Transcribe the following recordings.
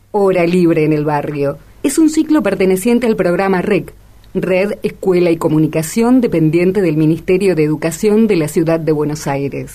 Hora Libre en el Barrio. Es un ciclo perteneciente al programa REC, Red, Escuela y Comunicación, dependiente del Ministerio de Educación de la Ciudad de Buenos Aires.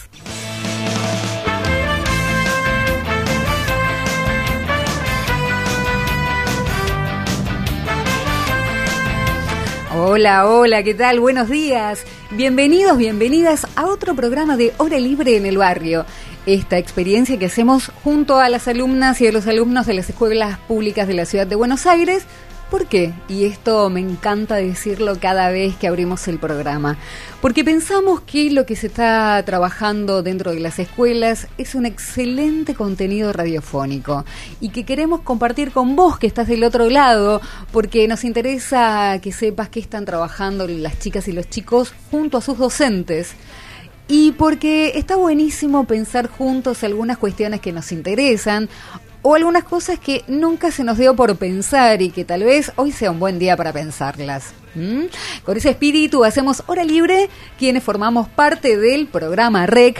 Hola, hola, ¿qué tal? Buenos días. Bienvenidos, bienvenidas a otro programa de Hora Libre en el Barrio. Esta experiencia que hacemos junto a las alumnas y a los alumnos de las escuelas públicas de la Ciudad de Buenos Aires. ¿Por qué? Y esto me encanta decirlo cada vez que abrimos el programa. Porque pensamos que lo que se está trabajando dentro de las escuelas es un excelente contenido radiofónico y que queremos compartir con vos que estás del otro lado, porque nos interesa que sepas qué están trabajando las chicas y los chicos junto a sus docentes. Y porque está buenísimo pensar juntos algunas cuestiones que nos interesan o algunas cosas que nunca se nos dio por pensar y que tal vez hoy sea un buen día para pensarlas. Con ese espíritu hacemos Hora Libre, quienes formamos parte del programa REC.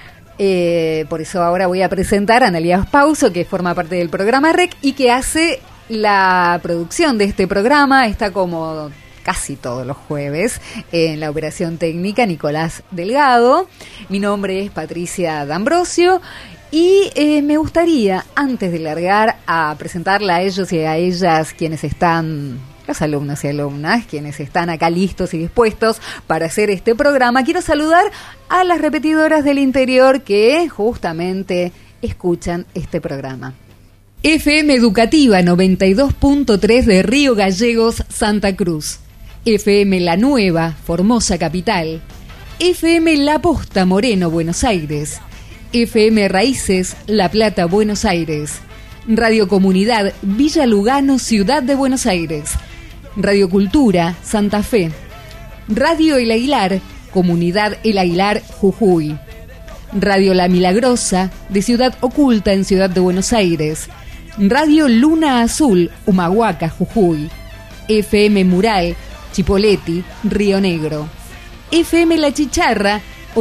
Por eso ahora voy a presentar a Analia Pauso, que forma parte del programa REC y que hace la producción de este programa. Está como casi todos los jueves en la operación técnica Nicolás Delgado. Mi nombre es Patricia D'Ambrosio y me gustaría, antes de largar, a presentarla a ellos y a ellas, quienes están, los alumnos y alumnas, quienes están acá listos y dispuestos para hacer este programa. Quiero saludar a las repetidoras del interior que justamente escuchan este programa. FM Educativa 92.3 de Río Gallegos, Santa Cruz. FM La Nueva, Formosa Capital. FM La Posta, Moreno, Buenos Aires. FM Raíces, La Plata, Buenos Aires. Radio Comunidad, Villa Lugano, Ciudad de Buenos Aires. Radio Cultura, Santa Fe. Radio El Aguilar, Comunidad El Aguilar, Jujuy. Radio La Milagrosa, de Ciudad Oculta, en Ciudad de Buenos Aires. Radio Luna Azul, Humahuaca, Jujuy. FM Mural, Chipoleti, Río Negro. FM La Chicharra,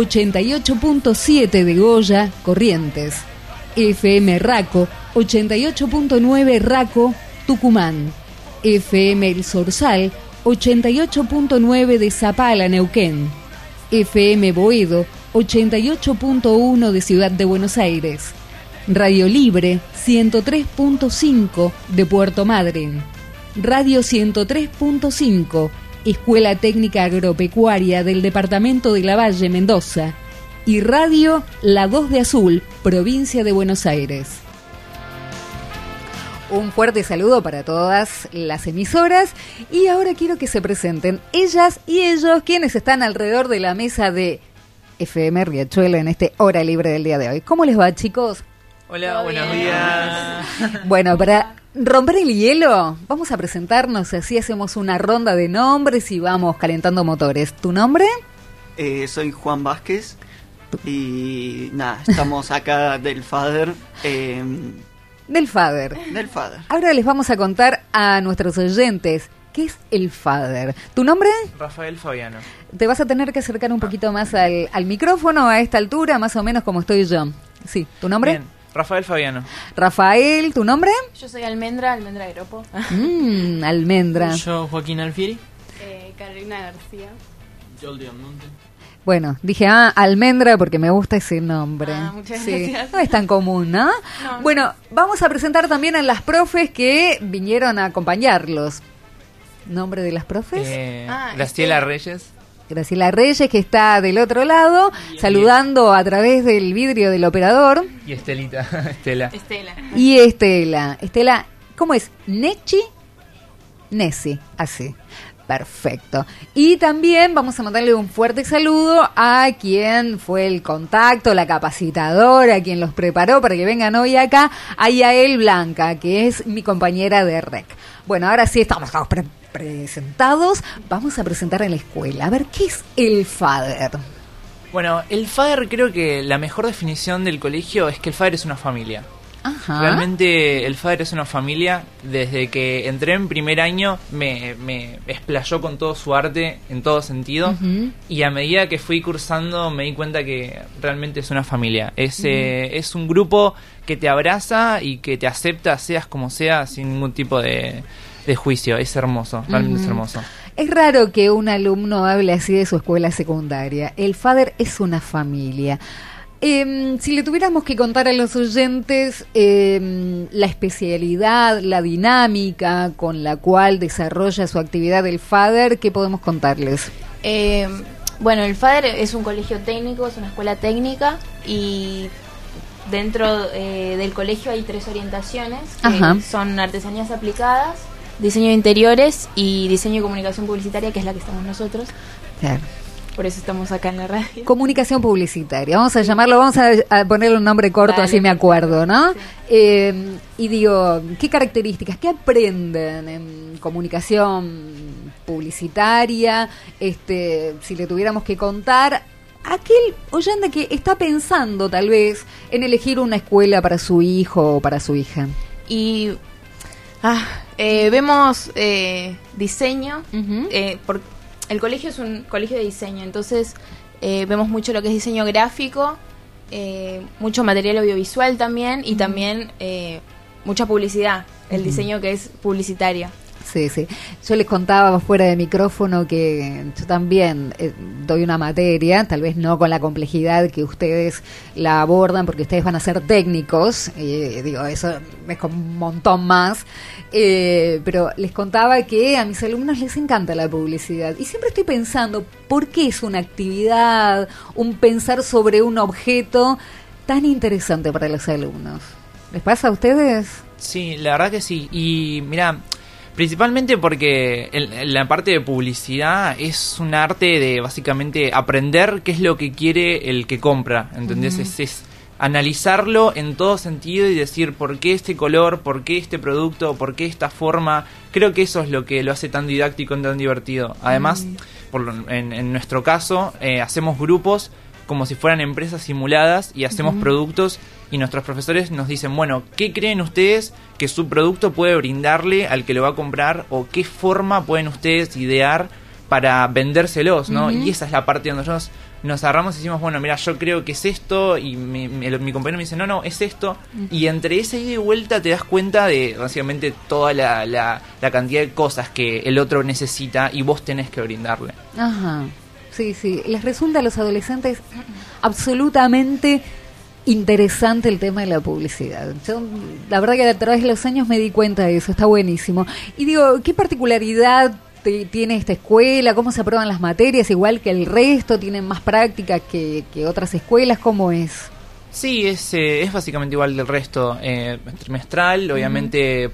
88.7 de Goya, Corrientes. FM Raco, 88.9 Raco, Tucumán. FM El Zorzal, 88.9 de Zapala, Neuquén. FM Boedo, 88.1 de Ciudad de Buenos Aires. Radio Libre, 103.5 de Puerto Madryn. Radio 103.5, Escuela Técnica Agropecuaria del Departamento de Lavalle, Mendoza. Y Radio La 2 de Azul, Provincia de Buenos Aires. Un fuerte saludo para todas las emisoras. Y ahora quiero que se presenten ellas y ellos, quienes están alrededor de la mesa de FM Riachuelo en este Hora Libre del día de hoy. ¿Cómo les va, chicos? Hola, buenos días. Bueno, para romper el hielo, vamos a presentarnos, así hacemos una ronda de nombres y vamos calentando motores. ¿Tu nombre? Soy Juan Vázquez y nada, estamos acá del FADER. Del FADER. Del FADER. Ahora les vamos a contar a nuestros oyentes qué es el FADER. ¿Tu nombre? Rafael Fabiano. Te vas a tener que acercar un poquito más al micrófono a esta altura, más o menos como estoy yo. Sí, ¿tu nombre? Bien, Rafael Fabiano. Rafael, ¿tu nombre? Yo soy Almendra Agropo. Almendra. Yo, Joaquín Alfieri. Carolina García. Joldi Almonte. Bueno, dije Almendra porque me gusta ese nombre. Muchas gracias. No es tan común, ¿no? No. Bueno, vamos a presentar también a las profes que vinieron a acompañarlos. ¿Nombre de las profes? Graciela Reyes. Graciela Reyes, que está del otro lado, saludando a través del vidrio del operador. Y Estelita, Estela. Y Estela. Estela, ¿cómo es? ¿Nechi? Nessi, así. Perfecto. Y también vamos a mandarle un fuerte saludo a quien fue el contacto, la capacitadora, quien los preparó para que vengan hoy acá, a Yael Blanca, que es mi compañera de REC. Bueno, ahora sí estamos presentados. Vamos a presentar a la escuela. A ver, ¿qué es el FADER? Bueno, el FADER, creo que la mejor definición del colegio es que el FADER es una familia. Ajá. Realmente el FADER es una familia. Desde que entré en primer año me explayó con todo su arte en todo sentido. Ujú. Y a medida que fui cursando me di cuenta que realmente es una familia. Es un grupo que te abraza y que te acepta, seas como seas, sin ningún tipo de juicio. Es hermoso, realmente es hermoso. Es raro que un alumno hable así de su escuela secundaria. El FADER es una familia. Si le tuviéramos que contar a los oyentes la especialidad, la dinámica con la cual desarrolla su actividad el FADER, ¿qué podemos contarles? Bueno, el FADER es un colegio técnico, es una escuela técnica y dentro del colegio hay 3 orientaciones que Ajá. son artesanías aplicadas, diseño de interiores y diseño y comunicación publicitaria, que es la que estamos nosotros. Claro. Por eso estamos acá en la radio. Comunicación publicitaria, vamos a llamarlo, vamos a ponerle un nombre corto, Dale, así me acuerdo, ¿no? sí. Y digo, ¿qué características, qué aprenden en comunicación publicitaria? Si le tuviéramos que contar a aquel oyente que está pensando tal vez en elegir una escuela para su hijo o para su hija. Y vemos diseño, Ujú. el colegio es un colegio de diseño, entonces vemos mucho lo que es diseño gráfico, mucho material audiovisual también y también mucha publicidad, el diseño que es publicitario. Sí, sí. Yo les contaba fuera de micrófono que yo también doy una materia, tal vez no con la complejidad que ustedes la abordan, porque ustedes van a ser técnicos, digo, eso es como un montón más, pero les contaba que a mis alumnos les encanta la publicidad y siempre estoy pensando, ¿por qué es una actividad, un pensar sobre un objeto tan interesante para los alumnos? ¿Les pasa a ustedes? Sí, la verdad que sí. Y mira, principalmente porque la parte de publicidad es un arte de básicamente aprender qué es lo que quiere el que compra, ¿entendés? Es analizarlo en todo sentido y decir por qué este color, por qué este producto, por qué esta forma. Creo que eso es lo que lo hace tan didáctico y tan divertido. Además, en nuestro caso, hacemos grupos como si fueran empresas simuladas y hacemos productos y nuestros profesores nos dicen, bueno, ¿qué creen ustedes que su producto puede brindarle al que lo va a comprar o qué forma pueden ustedes idear para vendérselos, ¿no? Y esa es la parte donde nosotros nos agarramos y decimos, bueno, mira, yo creo que es esto y mi compañero me dice, no, es esto. Y entre esa ida y vuelta te das cuenta de básicamente toda la cantidad de cosas que el otro necesita y vos tenés que brindarle. Ajá. Sí, sí. Les resulta a los adolescentes absolutamente interesante el tema de la publicidad. Yo, la verdad que a través de los años me di cuenta de eso, está buenísimo. Y digo, ¿qué particularidad tiene esta escuela? ¿Cómo se aprueban las materias? Igual que el resto, ¿tienen más práctica que otras escuelas? ¿Cómo es? Sí, es básicamente igual del resto, trimestral, obviamente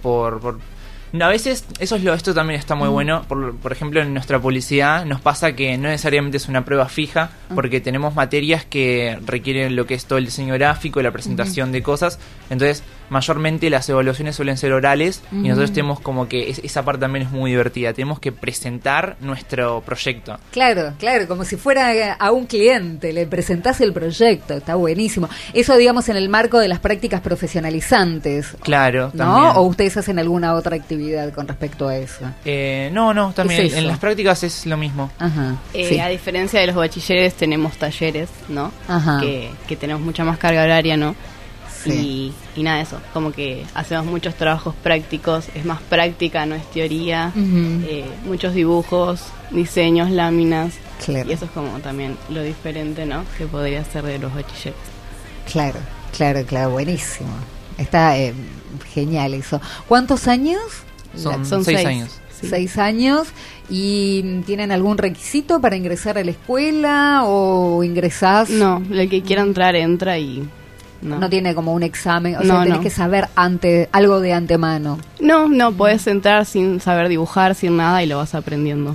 a veces, esto también está muy bueno, por ejemplo en nuestra publicidad nos pasa que no necesariamente es una prueba fija, porque tenemos materias que requieren lo que es todo el diseño gráfico, la presentación de cosas, entonces mayormente las evaluaciones suelen ser orales y nosotros tenemos como que esa parte también es muy divertida, tenemos que presentar nuestro proyecto. Claro, como si fuera a un cliente, le presentás el proyecto, está buenísimo. Eso, digamos, en el marco de las prácticas profesionalizantes. Claro, ¿no? también. ¿O ustedes hacen alguna otra actividad con respecto a eso? No, también ¿Qué es eso? en las prácticas es lo mismo. Ajá. Sí. A diferencia de los bachilleres tenemos talleres, ¿no? Ajá. Que tenemos mucha más carga horaria, ¿no? Sí. Y nada de eso, como que hacemos muchos trabajos prácticos, es más práctica, no es teoría, muchos dibujos, diseños, láminas, Claro. y eso es como también lo diferente, ¿no? Que podría ser de los bachilleres. Claro, buenísimo. Está genial eso. ¿Cuántos años? Son 6 años. Sí. 6 años. ¿Y tienen algún requisito para ingresar a la escuela o ingresás? No, el que quiera entrar, entra y... No tiene como un examen, o No, sea, tenés no. que saber algo de antemano. No, puedes entrar sin saber dibujar, sin nada y lo vas aprendiendo.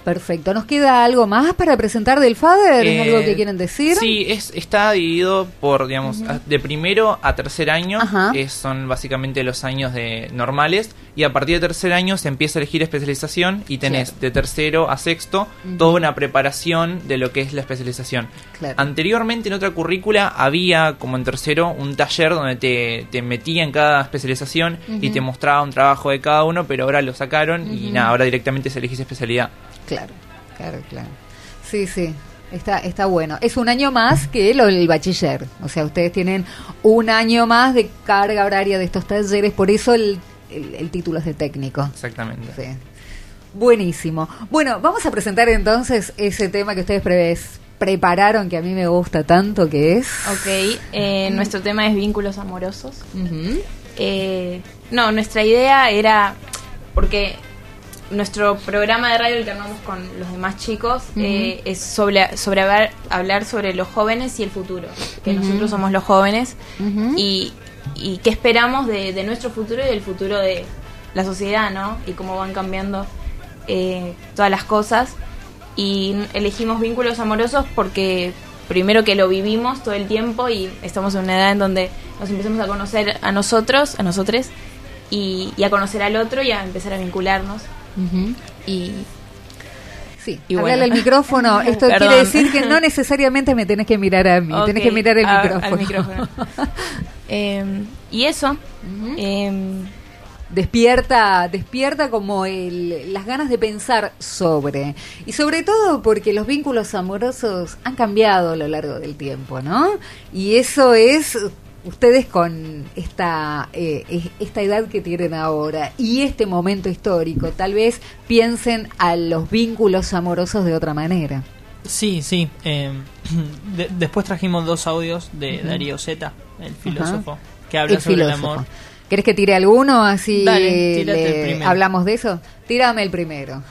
Perfecto. ¿Nos queda algo más para presentar del FADER? ¿Es algo que quieren decir? Sí, está dividido por, digamos, de primero a tercer año, Ajá. Son básicamente los años normales, y a partir de tercer año se empieza a elegir especialización y tenés Claro. de tercero a sexto toda una preparación de lo que es la especialización. Claro. Anteriormente en otra currícula había, como en tercero, un taller donde te metía en cada especialización y te mostraba un trabajo de cada uno, pero ahora lo sacaron y nada, ahora directamente se elegís especialidad. Claro. Sí, está bueno. Es un año más que el bachiller. O sea, ustedes tienen un año más de carga horaria de estos talleres, por eso el título es de técnico. Exactamente. Sí. Buenísimo. Bueno, vamos a presentar entonces ese tema que ustedes prepararon, que a mí me gusta tanto, que es... Ok, nuestro tema es vínculos amorosos. Ujú. Nuestra idea era, porque nuestro programa de radio, el que armamos con los demás chicos, es sobre hablar sobre los jóvenes y el futuro, que nosotros somos los jóvenes, y qué esperamos de nuestro futuro y del futuro de la sociedad, ¿no? Y cómo van cambiando todas las cosas. Y elegimos vínculos amorosos porque primero que lo vivimos todo el tiempo y estamos en una edad en donde nos empezamos a conocer a nosotros, a nosotres, y a conocer al otro y a empezar a vincularnos. Y Sí, Y hablale bueno. al micrófono. Esto Perdón. quiere decir que no necesariamente me tenés que mirar a mí, tenés que mirar el micrófono. al micrófono. Y eso. Despierta como las ganas de pensar sobre. Y sobre todo porque los vínculos amorosos han cambiado a lo largo del tiempo, ¿no? Y eso es... Ustedes con esta edad que tienen ahora y este momento histórico, tal vez piensen a los vínculos amorosos de otra manera. Sí. Después trajimos 2 audios de Darío Zeta, el filósofo, que habla El sobre filósofo. el amor. ¿Querés que tire alguno? Así Dale, tírate el primero. hablamos de eso. Tírame el primero.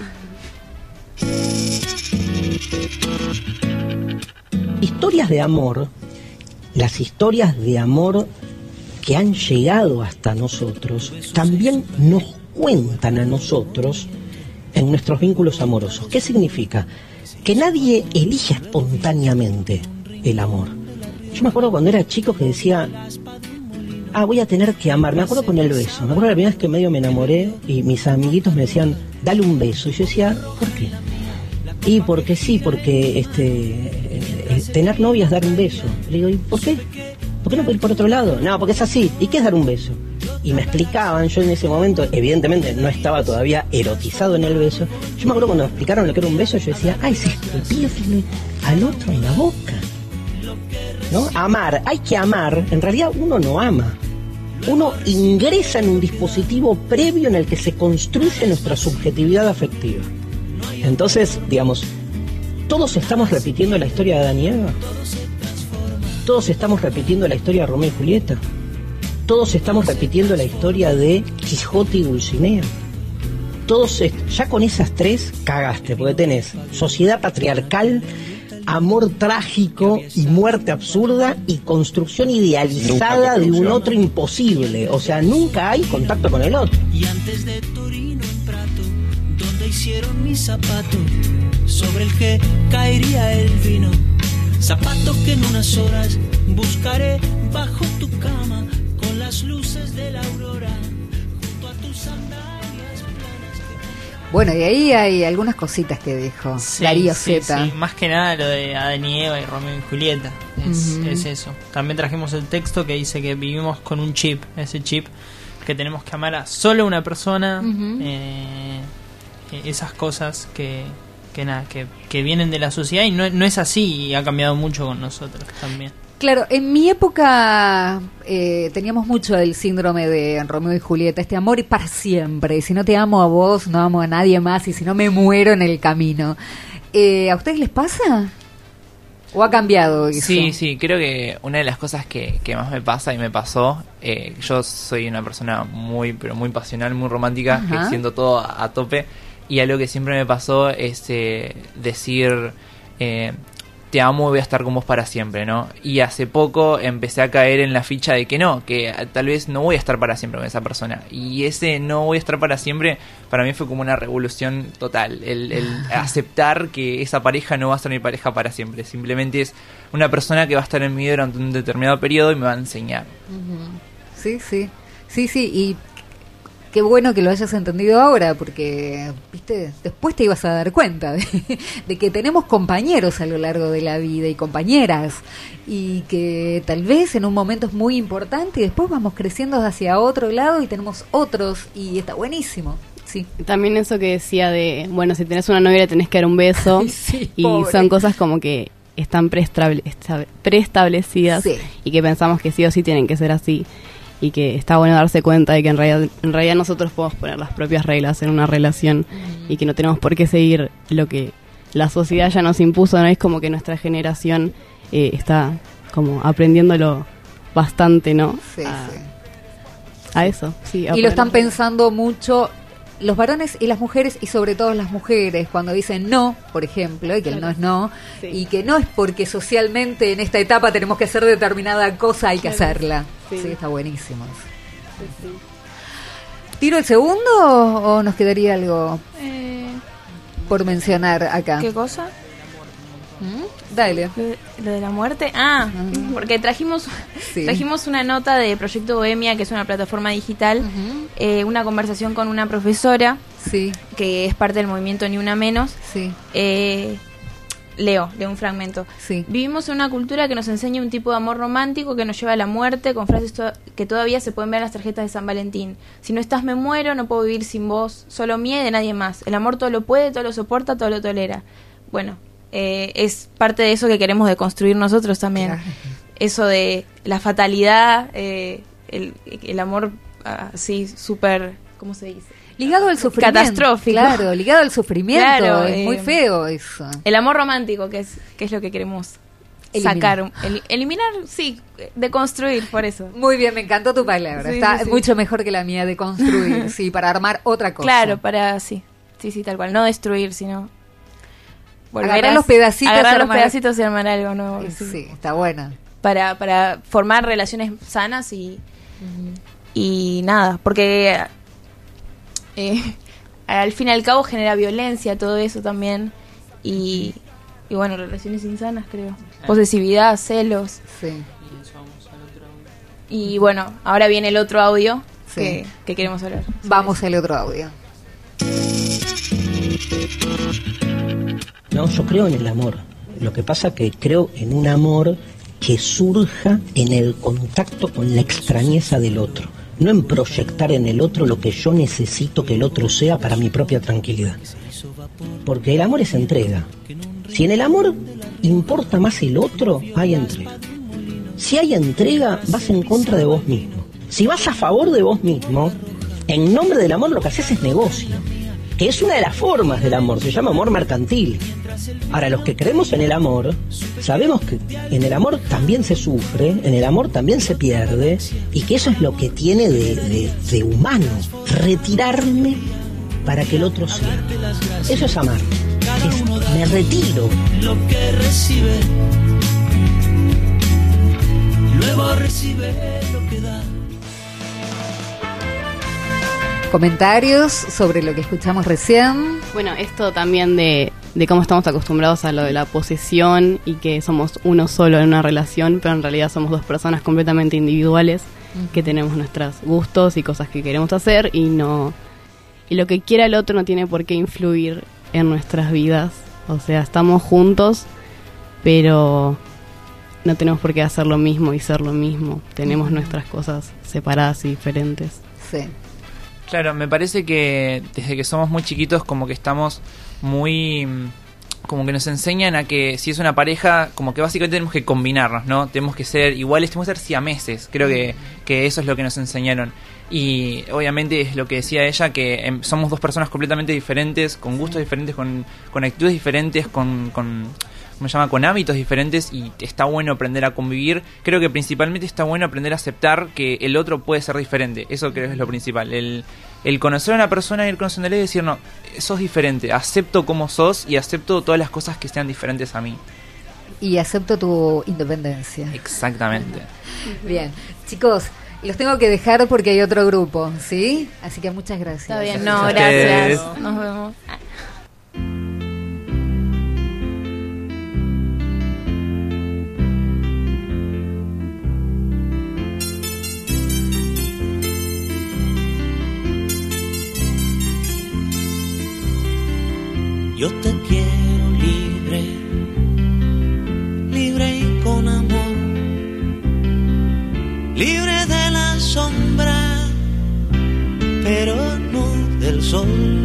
Historias de amor, las historias de amor que han llegado hasta nosotros, también nos cuentan a nosotros en nuestros vínculos amorosos. ¿Qué significa? Que nadie elige espontáneamente el amor. Yo me acuerdo cuando era chico que decía, voy a tener que amar. Me acuerdo con el beso. Me acuerdo la primera vez que medio me enamoré y mis amiguitos me decían, dale un beso. Y yo decía, ¿por qué? Y porque sí, porque tener novia es dar un beso. Le digo, ¿y por qué? ¿Por qué no puedo ir por otro lado? No, porque es así. ¿Y qué es dar un beso? Y me explicaban, yo en ese momento, evidentemente no estaba todavía erotizado en el beso. Yo me acuerdo cuando me explicaron lo que era un beso, yo decía, es escupirle al otro en la boca. ¿No? Amar, hay que amar. En realidad uno no ama. Uno ingresa en un dispositivo previo en el que se construye nuestra subjetividad afectiva. Entonces, digamos, todos estamos repitiendo la historia de Adán y Eva. Todos estamos repitiendo la historia de Romeo y Julieta. Todos estamos repitiendo la historia de Quijote y Dulcinea. Todos, ya con esas 3 cagaste, porque tenés sociedad patriarcal, amor trágico y muerte absurda y construcción idealizada de un otro imposible. O sea, nunca hay contacto con el otro. Y antes de Torino en Prato, donde hicieron mi zapato, sobre el que caería el vino, zapato que en unas horas buscaré bajo tu cama, con las luces de la aurora, junto a tus sandalias planas. Bueno, y ahí hay algunas cositas que dijo Darío Zeta. Sí, más que nada lo de Adán y Eva y Romeo y Julieta. Es eso. También trajimos el texto que dice que vivimos con un chip. Ese chip que tenemos que amar a solo una persona. Esas cosas que vienen de la sociedad y no es así, y ha cambiado mucho con nosotros también. Claro, en mi época teníamos mucho el síndrome de Romeo y Julieta, este amor para siempre. Si no te amo a vos, no amo a nadie más, y si no me muero en el camino. ¿A ustedes les pasa? ¿O ha cambiado eso? Sí, creo que una de las cosas que más me pasa y me pasó, yo soy una persona pero muy pasional, muy romántica, Ajá. que siento todo a tope, y algo que siempre me pasó es decir, te amo y voy a estar con vos para siempre, ¿no? Y hace poco empecé a caer en la ficha de que no, que tal vez no voy a estar para siempre con esa persona. Y ese no voy a estar para siempre, para mí fue como una revolución total. El aceptar que esa pareja no va a ser mi pareja para siempre. Simplemente es una persona que va a estar en mi vida durante un determinado periodo y me va a enseñar. Sí, sí. Sí, sí, y qué bueno que lo hayas entendido ahora, porque, viste, después te ibas a dar cuenta de que tenemos compañeros a lo largo de la vida y compañeras, y que tal vez en un momento es muy importante y después vamos creciendo hacia otro lado y tenemos otros, y está buenísimo. Sí. También eso que decía de, bueno, si tenés una novia le tenés que dar un beso. Sí, y pobre. son cosas como que están preestablecidas, Sí. y que pensamos que sí o sí tienen que ser así. Y que está bueno darse cuenta de que en realidad nosotros podemos poner las propias reglas en una relación, y que no tenemos por qué seguir lo que la sociedad ya nos impuso, ¿no? Es como que nuestra generación está como aprendiéndolo bastante, ¿no? Sí, sí. A eso, sí. Y lo están pensando mucho los varones y las mujeres, y sobre todo las mujeres, cuando dicen no, por ejemplo, y que el no es no, Sí. y que no es porque socialmente en esta etapa tenemos que hacer determinada cosa, hay que hacerla. Sí, Sí. está buenísimo. ¿Tiro el segundo o nos quedaría algo por mencionar acá? ¿Qué cosa? Dale. Lo de la muerte. Ah, porque trajimos Sí. una nota de Proyecto Bohemia, que es una plataforma digital, una conversación con una profesora Sí, que es parte del movimiento Ni Una Menos. sí, Leo un fragmento. sí. Vivimos en una cultura que nos enseña un tipo de amor romántico que nos lleva a la muerte, con frases que todavía se pueden ver en las tarjetas de San Valentín. Si no estás me muero, no puedo vivir sin vos, solo mía y de nadie más. El amor todo lo puede, todo lo soporta, todo lo tolera. Bueno, es parte de eso que queremos deconstruir nosotros también. Claro. Eso de la fatalidad, el amor así súper, ¿cómo se dice? Ligado al sufrimiento. Catastrófico. Claro, ligado al sufrimiento. Claro, es muy feo eso. El amor romántico, que es lo que queremos Eliminar. sacar. Eliminar, sí, deconstruir, por eso. Muy bien, me encantó tu palabra. Sí, Está sí, sí. mucho mejor que la mía de construir, sí, para armar otra cosa. Claro, para, sí, tal cual. No destruir, sino Agarrar los pedacitos agarrar y los armar- pedacitos y armar algo nuevo. Sí, sí. está buena. Para formar relaciones sanas y nada, porque al fin y al cabo genera violencia todo eso también, y bueno, relaciones insanas, creo. Posesividad, celos. Sí. Y bueno, ahora viene el otro audio Sí. que queremos hablar. Vamos al otro audio. No, yo creo en el amor. Lo que pasa que creo en un amor que surja en el contacto con la extrañeza del otro, no en proyectar en el otro lo que yo necesito que el otro sea para mi propia tranquilidad. Porque el amor es entrega. Si en el amor importa más el otro, hay entrega. Si hay entrega, vas en contra de vos mismo. Si vas a favor de vos mismo, en nombre del amor lo que haces es negocio, que es una de las formas del amor, se llama amor mercantil. Ahora, los que creemos en el amor, sabemos que en el amor también se sufre, en el amor también se pierde, y que eso es lo que tiene de humano, retirarme para que el otro sea. Eso es amar, me retiro. Lo que recibe, luego recibe lo que da. Comentarios sobre lo que escuchamos recién. Bueno, esto también de cómo estamos acostumbrados a lo de la posesión y que somos uno solo en una relación, pero en realidad somos dos personas completamente individuales que tenemos nuestros gustos y cosas que queremos hacer, y lo que quiera el otro no tiene por qué influir en nuestras vidas. O sea, estamos juntos, pero no tenemos por qué hacer lo mismo y ser lo mismo. Tenemos nuestras cosas separadas y diferentes. Sí. Claro, me parece que desde que somos muy chiquitos como que estamos muy... como que nos enseñan a que si es una pareja, como que básicamente tenemos que combinarnos, ¿no? Tenemos que ser iguales, tenemos que ser siameses. Creo que eso es lo que nos enseñaron. Y obviamente es lo que decía ella, que somos dos personas completamente diferentes, con gustos diferentes, con actitudes diferentes, con ¿cómo se llama? Con hábitos diferentes, y está bueno aprender a convivir. Creo que principalmente está bueno aprender a aceptar que el otro puede ser diferente. Eso creo que es lo principal. El conocer a una persona, ir conociéndole y decir, no, sos diferente, acepto cómo sos y acepto todas las cosas que sean diferentes a mí. y acepto tu independencia. Exactamente. Bien, chicos, los tengo que dejar porque hay otro grupo, ¿sí? Así que muchas gracias. Está bien, no, A gracias. ustedes. Nos vemos. Yo te quiero libre, libre y con amor, libre de la sombra, pero no del sol.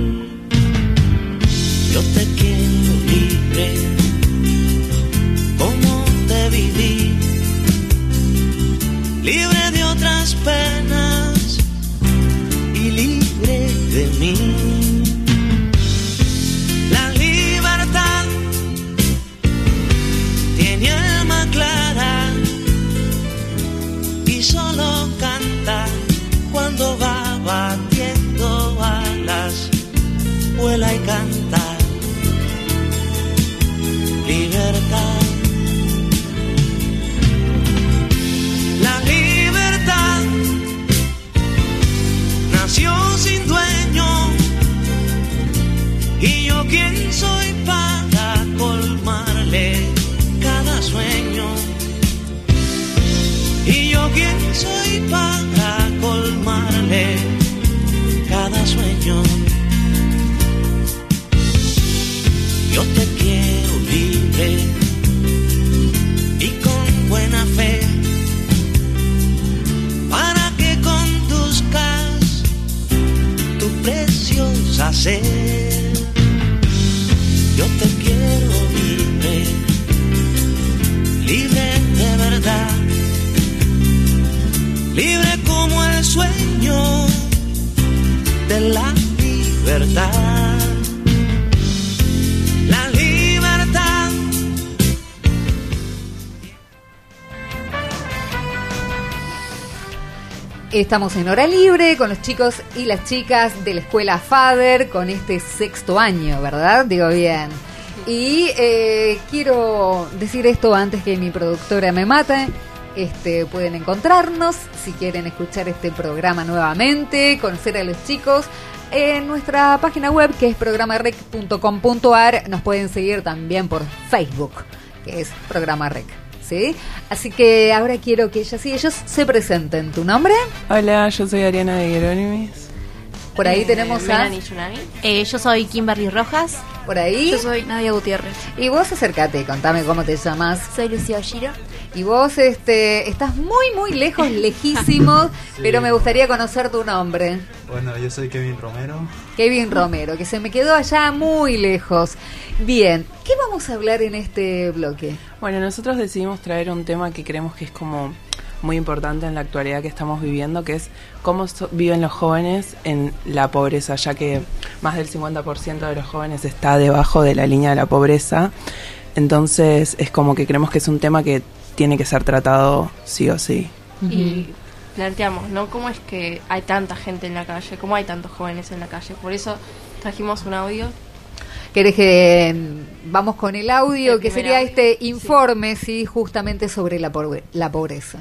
Yo te quiero libre, como te viví, libre de otras penas y libre de mí. La libertad tiene alma clara y solo canta cuando va batiendo alas, vuela y canta. Libertad. La libertad nació sin dueño. Y yo quién soy para colmarle cada sueño. Y yo quién soy para colmarle cada sueño. Yo te quiero libre y con buena fe, para que conduzcas tu preciosa ser. Yo te quiero libre, libre de verdad, libre como el sueño de la libertad. La libertad. Estamos en Hora Libre con los chicos y las chicas de la escuela FADER con este 6º año, ¿verdad? Digo bien. Y quiero decir esto antes que mi productora me mate. Pueden encontrarnos si quieren escuchar este programa nuevamente, conocer a los chicos en nuestra página web, que es programarec.com.ar. Nos pueden seguir también por Facebook, que es Programa Rec, ¿sí? Así que ahora quiero que ellas y ellos se presenten. ¿Tu nombre? Hola, yo soy Ariana de Hieronymus. Por ahí tenemos a... Melanie Yunami. Yo soy Kimberly Rojas. Por ahí. Yo soy Nadia Gutiérrez. Y vos acércate, contame cómo te llamas. Soy Lucía Oshiro. Y vos estás muy lejos, lejísimos, Sí. pero me gustaría conocer tu nombre. Bueno, yo soy Kevin Romero. Kevin Romero, que se me quedó allá muy lejos. Bien, ¿qué vamos a hablar en este bloque? Bueno, nosotros decidimos traer un tema que creemos que es como muy importante en la actualidad que estamos viviendo, que es cómo viven los jóvenes en la pobreza, ya que más del 50% de los jóvenes está debajo de la línea de la pobreza. Entonces es como que creemos que es un tema que tiene que ser tratado sí o sí. Y planteamos, ¿no? ¿Cómo es que hay tanta gente en la calle? ¿Cómo hay tantos jóvenes en la calle? Por eso trajimos un audio. ¿Querés que vamos con el audio? El Que primer sería audio. este informe, sí, justamente sobre la pobreza.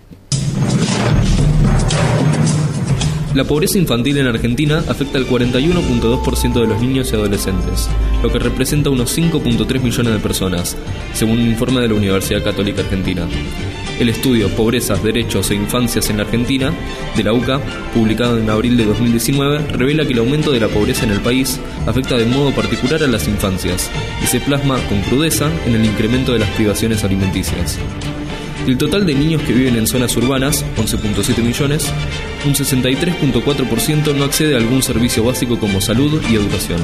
La pobreza infantil en Argentina afecta al 41.2% de los niños y adolescentes, lo que representa unos 5.3 millones de personas, según un informe de la Universidad Católica Argentina. El estudio Pobrezas, Derechos e Infancias en la Argentina, de la UCA, publicado en abril de 2019, revela que el aumento de la pobreza en el país afecta de modo particular a las infancias y se plasma con crudeza en el incremento de las privaciones alimenticias. Del total de niños que viven en zonas urbanas, 11.7 millones, un 63.4% no accede a algún servicio básico como salud y educación.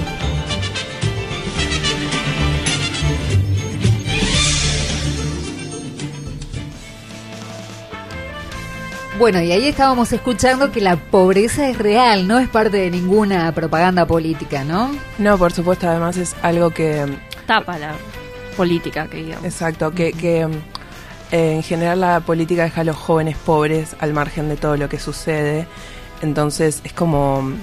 Bueno, y ahí estábamos escuchando que la pobreza es real, no es parte de ninguna propaganda política, ¿no? No, por supuesto, además es algo que... Tapa la política, que digamos. Exacto, que en general la política deja a los jóvenes pobres al margen de todo lo que sucede. Entonces es como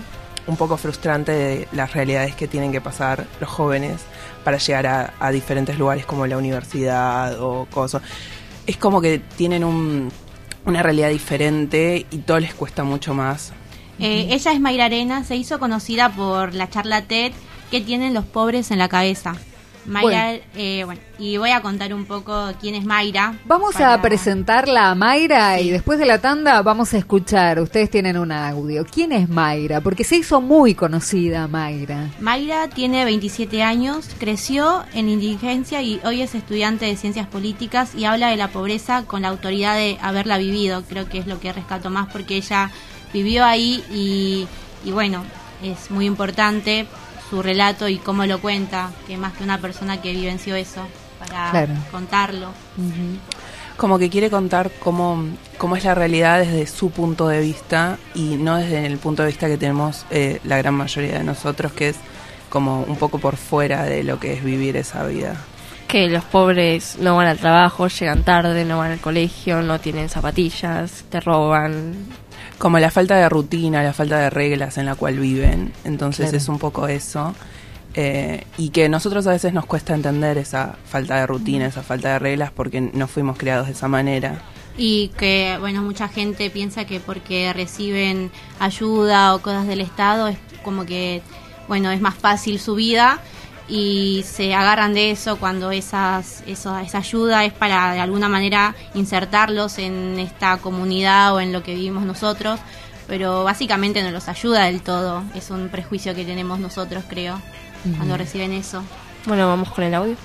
un poco frustrante de las realidades que tienen que pasar los jóvenes para llegar a diferentes lugares como la universidad o cosas. Es como que tienen una realidad diferente y todo les cuesta mucho más. Ella es Mayra Arena, se hizo conocida por la charla TED que tienen los pobres en la cabeza. Mayra, y voy a contar un poco quién es Mayra. Vamos a presentarla a Mayra y después de la tanda vamos a escuchar, ustedes tienen un audio. ¿Quién es Mayra? Porque se hizo muy conocida Mayra. Mayra tiene 27 años, creció en indigencia y hoy es estudiante de Ciencias Políticas y habla de la pobreza con la autoridad de haberla vivido. Creo que es lo que rescato más porque ella vivió ahí y bueno, es muy importante su relato y cómo lo cuenta, que más que una persona que vivenció eso, para contarlo. Como que quiere contar cómo es la realidad desde su punto de vista y no desde el punto de vista que tenemos la gran mayoría de nosotros, que es como un poco por fuera de lo que es vivir esa vida. Que los pobres no van al trabajo, llegan tarde, no van al colegio, no tienen zapatillas, te roban. Como la falta de rutina, la falta de reglas en la cual viven. Entonces es un poco eso. Y que nosotros a veces nos cuesta entender esa falta de rutina, esa falta de reglas, porque no fuimos criados de esa manera. Y que, bueno, mucha gente piensa que porque reciben ayuda o cosas del Estado es como que, bueno, es más fácil su vida y se agarran de eso cuando esa ayuda es para de alguna manera insertarlos en esta comunidad o en lo que vivimos nosotros, pero básicamente no los ayuda del todo. Es un prejuicio que tenemos nosotros, creo, cuando reciben eso. Bueno, vamos con el audio.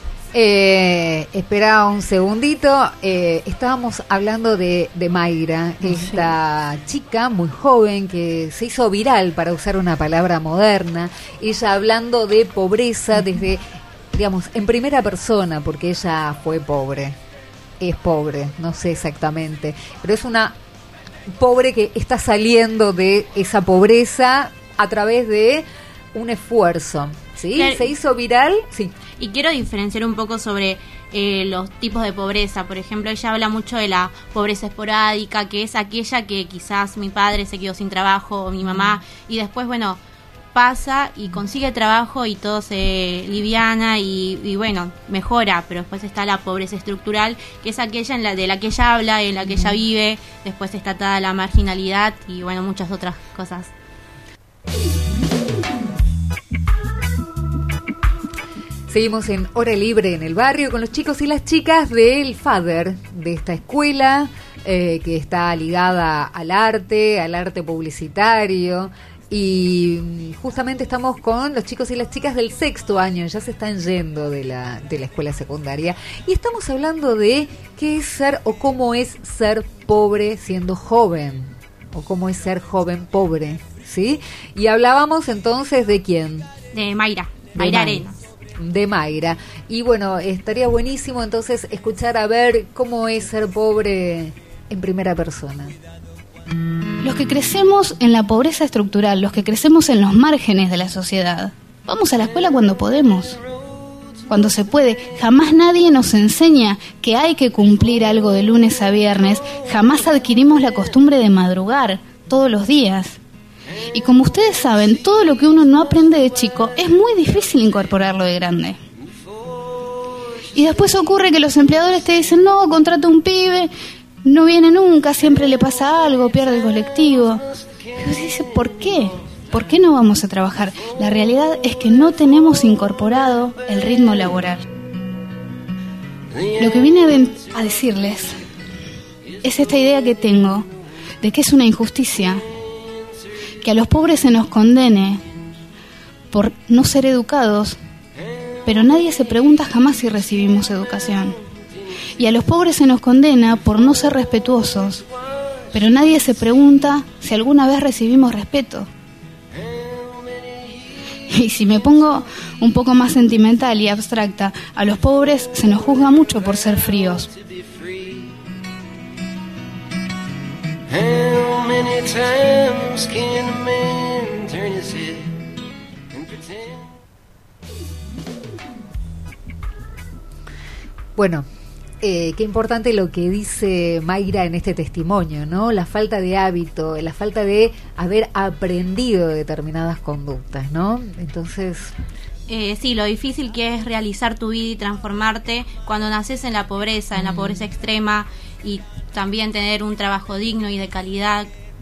Espera un segundito. Estábamos hablando de Mayra, esta chica muy joven que se hizo viral, para usar una palabra moderna. Ella hablando de pobreza desde, digamos, en primera persona, porque ella fue pobre. Es pobre, no sé exactamente, pero es una pobre que está saliendo de esa pobreza a través de un esfuerzo. ¿Sí? Claro. ¿Se hizo viral? Sí. Y quiero diferenciar un poco sobre los tipos de pobreza. Por ejemplo, ella habla mucho de la pobreza esporádica, que es aquella que quizás mi padre se quedó sin trabajo o mi mamá, y después, bueno, pasa y consigue trabajo y todo se liviana y bueno, mejora. Pero después está la pobreza estructural, que es aquella de la que ella habla, en la que ella vive. Después está atada a la marginalidad y bueno, muchas otras cosas. Seguimos en Hora Libre en el Barrio con los chicos y las chicas del FADER, de esta escuela que está ligada al arte publicitario, y justamente estamos con los chicos y las chicas del 6º año, ya se están yendo de la escuela secundaria, y estamos hablando de qué es ser o cómo es ser pobre siendo joven, o cómo es ser joven pobre, ¿sí? Y hablábamos entonces de ¿quién? De Mayra Arena. De Mayra. Y bueno, estaría buenísimo entonces escuchar a ver cómo es ser pobre en primera persona. Los que crecemos en la pobreza estructural, los que crecemos en los márgenes de la sociedad, vamos a la escuela cuando podemos, cuando se puede. Jamás nadie nos enseña que hay que cumplir algo de lunes a viernes, jamás adquirimos la costumbre de madrugar todos los días. Y como ustedes saben, todo lo que uno no aprende de chico es muy difícil incorporarlo de grande. Y después ocurre que los empleadores te dicen, no, contrata un pibe, no viene nunca, siempre le pasa algo, pierde el colectivo. Y uno dice, ¿por qué? ¿Por qué no vamos a trabajar? La realidad es que no tenemos incorporado el ritmo laboral. Lo que vine a decirles es esta idea que tengo de que es una injusticia que a los pobres se nos condene por no ser educados, pero nadie se pregunta jamás si recibimos educación. Y a los pobres se nos condena por no ser respetuosos, pero nadie se pregunta si alguna vez recibimos respeto. Y si me pongo un poco más sentimental y abstracta, a los pobres se nos juzga mucho por ser fríos. How many times can a man turn his head and pretend? Bueno, qué importante lo que dice Mayra en este testimonio, ¿no? La falta de hábito, la falta de haber aprendido determinadas conductas, ¿no? Entonces... sí, lo difícil que es realizar tu vida y transformarte cuando naces en la pobreza extrema, y también tener un trabajo digno y de calidad.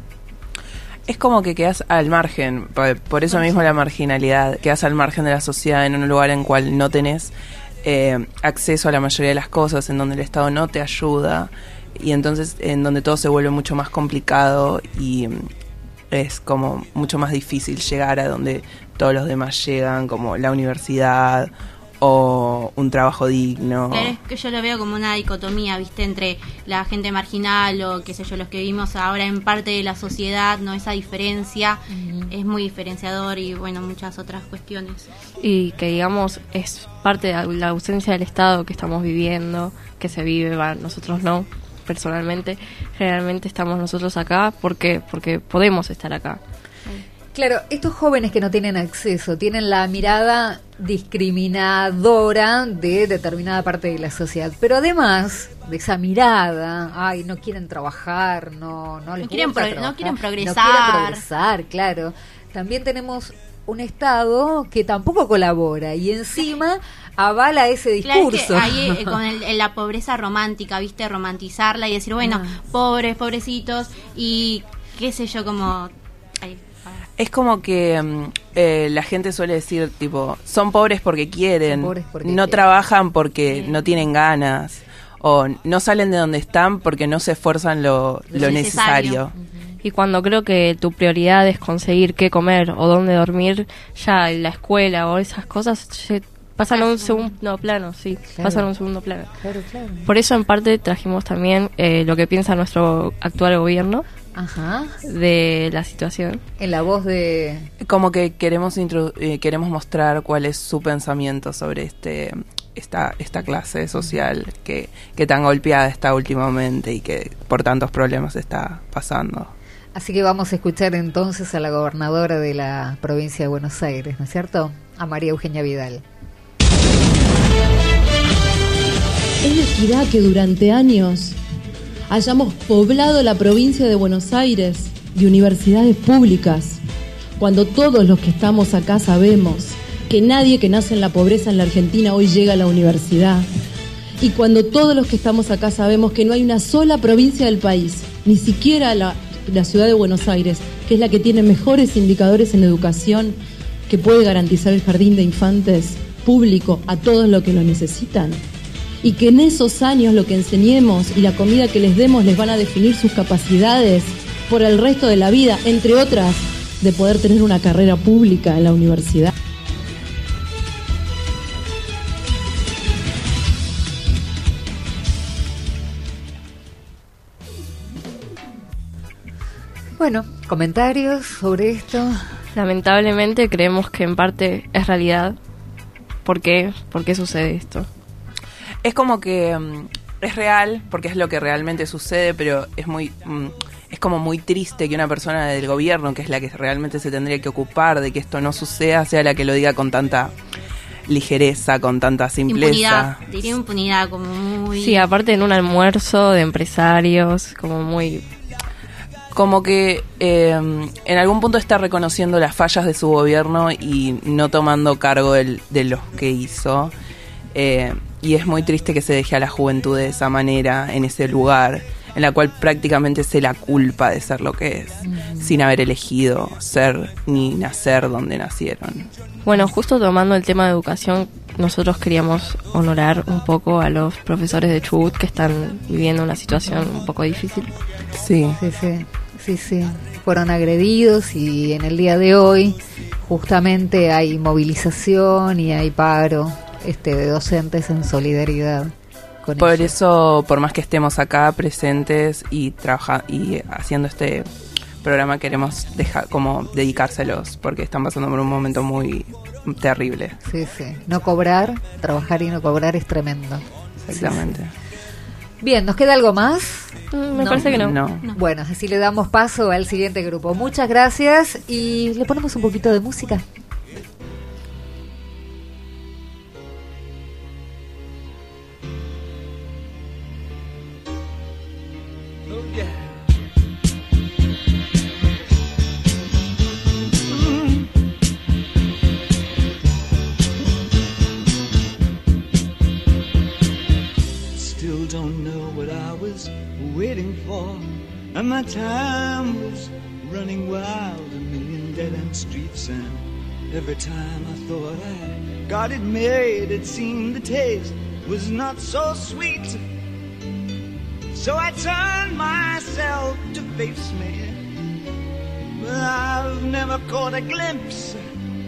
Es como que quedas al margen, por eso mismo la marginalidad, quedas al margen de la sociedad, en un lugar en cual no tenés acceso a la mayoría de las cosas, en donde el Estado no te ayuda, y entonces en donde todo se vuelve mucho más complicado y es como mucho más difícil llegar a donde todos los demás llegan, como la universidad o un trabajo digno. Claro, es que yo lo veo como una dicotomía, ¿viste? Entre la gente marginal o qué sé yo, los que vivimos ahora en parte de la sociedad, ¿no? Esa diferencia es muy diferenciador, y bueno, muchas otras cuestiones. Y que digamos es parte de la ausencia del Estado que estamos viviendo, que se vive, nosotros no, personalmente, generalmente estamos nosotros acá porque podemos estar acá. Claro, estos jóvenes que no tienen acceso tienen la mirada discriminadora de determinada parte de la sociedad, pero además de esa mirada, ay, no quieren trabajar, no quieren progresar, claro. También tenemos un Estado que tampoco colabora y encima avala ese discurso. Claro, es que ahí con la pobreza romántica, ¿viste? Romantizarla y decir, bueno, pobres, pobrecitos, y qué sé yo, como... Es como que la gente suele decir, tipo, son pobres porque quieren, no trabajan porque no tienen ganas, o no salen de donde están porque no se esfuerzan lo necesario. Y cuando creo que tu prioridad es conseguir qué comer o dónde dormir, ya la escuela o esas cosas pasan a un segundo plano, pasan a un segundo plano. Claro. Por eso en parte trajimos también lo que piensa nuestro actual gobierno. De la situación. En la voz de... Como que queremos mostrar cuál es su pensamiento sobre esta clase social que tan golpeada está últimamente y que por tantos problemas está pasando. Así que vamos a escuchar entonces a la gobernadora de la provincia de Buenos Aires, ¿no es cierto? A María Eugenia Vidal. Es de equidad que durante años hayamos poblado la provincia de Buenos Aires de universidades públicas, cuando todos los que estamos acá sabemos que nadie que nace en la pobreza en la Argentina hoy llega a la universidad, y cuando todos los que estamos acá sabemos que no hay una sola provincia del país, ni siquiera la ciudad de Buenos Aires, que es la que tiene mejores indicadores en educación, que puede garantizar el jardín de infantes público a todos los que lo necesitan, y que en esos años lo que enseñemos y la comida que les demos les van a definir sus capacidades por el resto de la vida, entre otras, de poder tener una carrera pública en la universidad. Bueno, comentarios sobre esto. Lamentablemente creemos que en parte es realidad. ¿Por qué? ¿Por qué sucede esto? Es como que es real, porque es lo que realmente sucede, pero es como muy triste que una persona del gobierno, que es la que realmente se tendría que ocupar de que esto no suceda, sea la que lo diga con tanta ligereza, con tanta simpleza. Diría impunidad, como muy... Sí, aparte en un almuerzo de empresarios, como muy... Como que en algún punto está reconociendo las fallas de su gobierno y no tomando cargo de los que hizo. Y es muy triste que se deje a la juventud de esa manera, en ese lugar, en la cual prácticamente se la culpa de ser lo que es, sin haber elegido ser ni nacer donde nacieron. Bueno, justo tomando el tema de educación, nosotros queríamos honorar un poco a los profesores de Chubut que están viviendo una situación un poco difícil. Sí. Fueron agredidos y en el día de hoy justamente hay movilización y hay paro de docentes en solidaridad con por ellos. Eso, por más que estemos acá presentes y haciendo este programa, queremos dedicárselos porque están pasando por un momento muy terrible. Sí. Trabajar y no cobrar es tremendo. Exactamente. Sí. Bien, ¿nos queda algo más? Me parece que no. Bueno, así le damos paso al siguiente grupo. Muchas gracias y le ponemos un poquito de música. And my time was running wild, a million dead-end streets, and every time I thought I got it made, it seemed the taste was not so sweet. So I turned myself to face me, but I've never caught a glimpse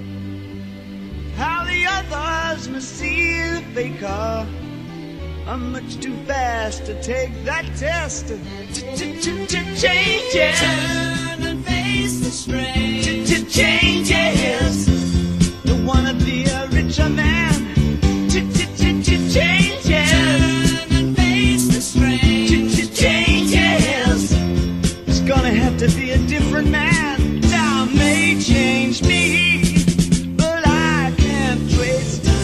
how the others must see the faker. I'm much too fast to take that test. Changes. Turn and face the strain. Changes. Don't wanna be a richer man. Changes. Turn and face the strain. Changes. It's gonna have to be a different man. Time may change me, but I can't trace time.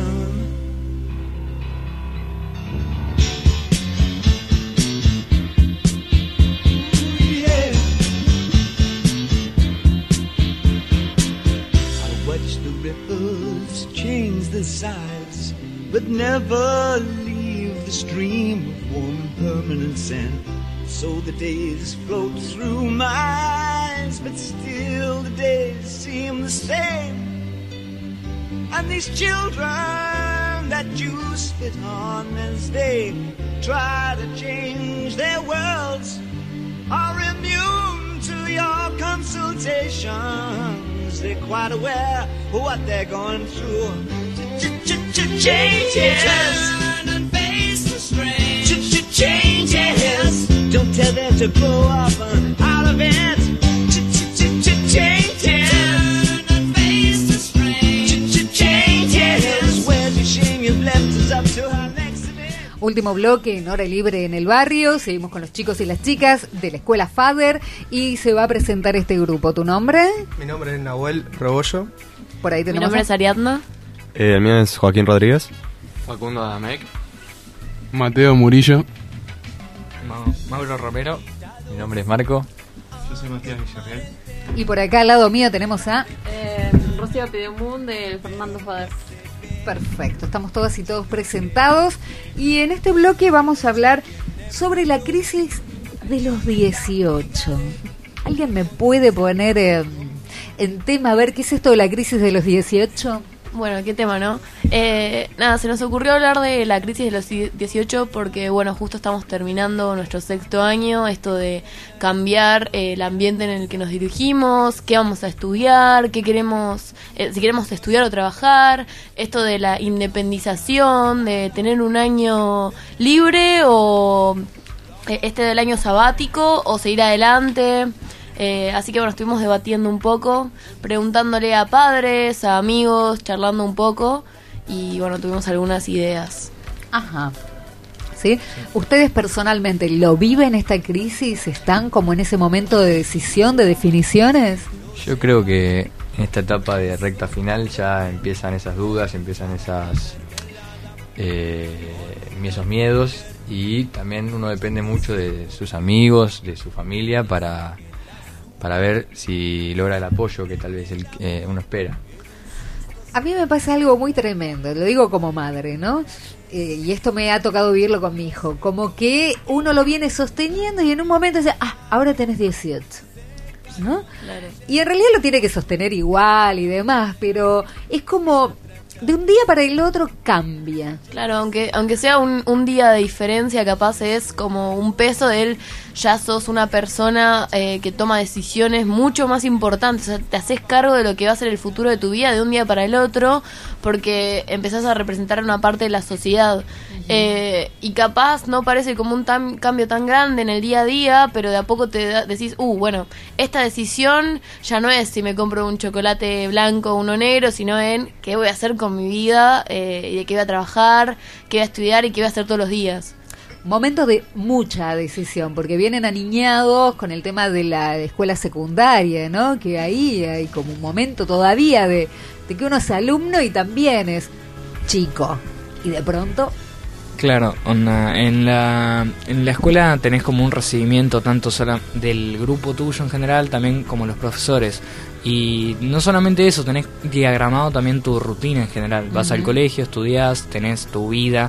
Ripples change the sides, but never leave the stream of warm and permanent sand. So the days float through my eyes, but still the days seem the same. And these children that you spit on as they try to change their worlds are immune to your consultations. They're quite aware of what they're going through. Changes. Turn and face the strain. Changes. Don't tell them to grow up out of it. Changes. Turn and face the strain. Changes. Where's your shame? You've left us up to her next. Último bloque en Hora Libre en el Barrio. Seguimos con los chicos y las chicas de la Escuela Fader y se va a presentar este grupo. ¿Tu nombre? Mi nombre es Nahuel Rebollo. Por ahí tenemos. Mi nombre es Ariadna. El mío es Joaquín Rodríguez. Facundo Adamec. Mateo Murillo. Mauro Romero. Mi nombre es Marco. Yo soy Matías Villarreal. Y por acá al lado mío tenemos a Rocío Pidemún del Fernando Fader. Perfecto, estamos todas y todos presentados y en este bloque vamos a hablar sobre la crisis de los 18. ¿Alguien me puede poner en tema a ver qué es esto de la crisis de los 18? Bueno, qué tema, ¿no? Nada, se nos ocurrió hablar de la crisis de los 18 porque, bueno, justo estamos terminando nuestro 6º año, esto de cambiar el ambiente en el que nos dirigimos, qué vamos a estudiar, qué queremos, si queremos estudiar o trabajar, esto de la independización, de tener un año libre o este del año sabático o seguir adelante. Así que bueno, estuvimos debatiendo un poco, preguntándole a padres, a amigos, charlando un poco y bueno, tuvimos algunas ideas. Ajá. ¿Sí? ¿Ustedes personalmente lo viven esta crisis? ¿Están como en ese momento de decisión, de definiciones? Yo creo que en esta etapa de recta final ya empiezan esas dudas, empiezan esos miedos y también uno depende mucho de sus amigos, de su familia para ver si logra el apoyo que tal vez uno espera. A mí me pasa algo muy tremendo, lo digo como madre, ¿no? Y esto me ha tocado vivirlo con mi hijo, como que uno lo viene sosteniendo y en un momento dice, ahora tenés 18, ¿no? Claro. Y en realidad lo tiene que sostener igual y demás, pero es como de un día para el otro cambia. Claro, aunque sea un día de diferencia, capaz es como un peso de él, ya sos una persona que toma decisiones mucho más importantes, o sea, te haces cargo de lo que va a ser el futuro de tu vida de un día para el otro, porque empezás a representar una parte de la sociedad. Y capaz no parece como un cambio tan grande en el día a día, pero de a poco decís, bueno, esta decisión ya no es si me compro un chocolate blanco o uno negro, sino en qué voy a hacer con mi vida, y de qué voy a trabajar, qué voy a estudiar y qué voy a hacer todos los días. Momentos de mucha decisión, porque vienen aniñados con el tema de la escuela secundaria, ¿no? Que ahí hay como un momento todavía de que uno es alumno y también es chico. Y de pronto... Claro, en la escuela tenés como un recibimiento tanto solo del grupo tuyo en general, también como los profesores. Y no solamente eso, tenés diagramado también tu rutina en general. Vas al colegio, estudiás, tenés tu vida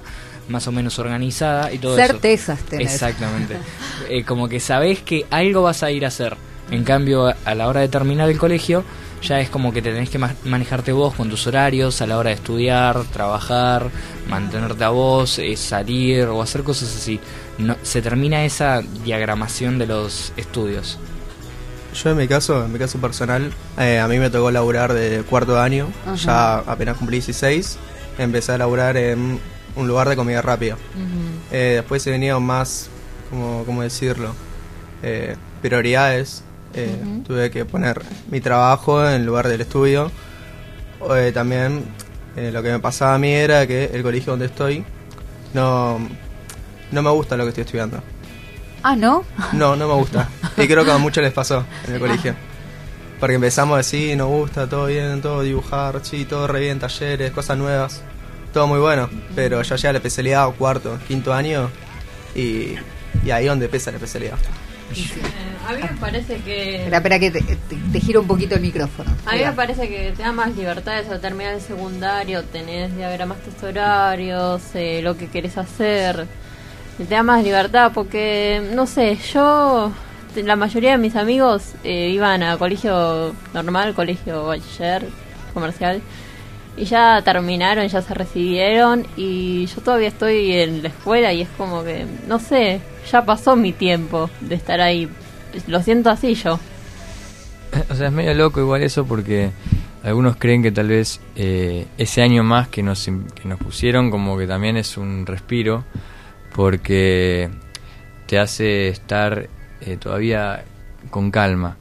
más o menos organizada y todo Certezas eso. tenés. Exactamente. Como que sabés que algo vas a ir a hacer. En cambio, a la hora de terminar el colegio, ya es como que te tenés que manejarte vos con tus horarios a la hora de estudiar, trabajar, mantenerte a vos, salir o hacer cosas así. No, se termina esa diagramación de los estudios. Yo en mi caso personal, a mí me tocó laburar de cuarto año. Ajá. Ya apenas cumplí 16, empecé a laburar en un lugar de comida rápida. Después se venían más, ¿cómo decirlo? Prioridades. Tuve que poner mi trabajo en lugar del estudio. También lo que me pasaba a mí era que el colegio donde estoy no me gusta lo que estoy estudiando. Ah, ¿no? No me gusta. Y creo que a muchos les pasó en el colegio. Porque empezamos así, nos gusta, todo bien, todo dibujar, sí, todo re bien, talleres, cosas nuevas. Todo muy bueno. Pero ya llega la especialidad, cuarto, quinto año, y ahí donde pesa la especialidad. A mí me parece que... Espera que te giro un poquito el micrófono. A mí me parece que te da más libertades al terminar el secundario, tenés diagramas tus horarios, lo que querés hacer, te da más libertad porque, no sé, la mayoría de mis amigos iban a colegio normal, colegio bachiller, comercial, y ya terminaron, ya se recibieron, y yo todavía estoy en la escuela y es como que, no sé, ya pasó mi tiempo de estar ahí. Lo siento así yo. O sea, es medio loco igual eso porque algunos creen que tal vez ese año más que nos pusieron como que también es un respiro porque te hace estar todavía con calma.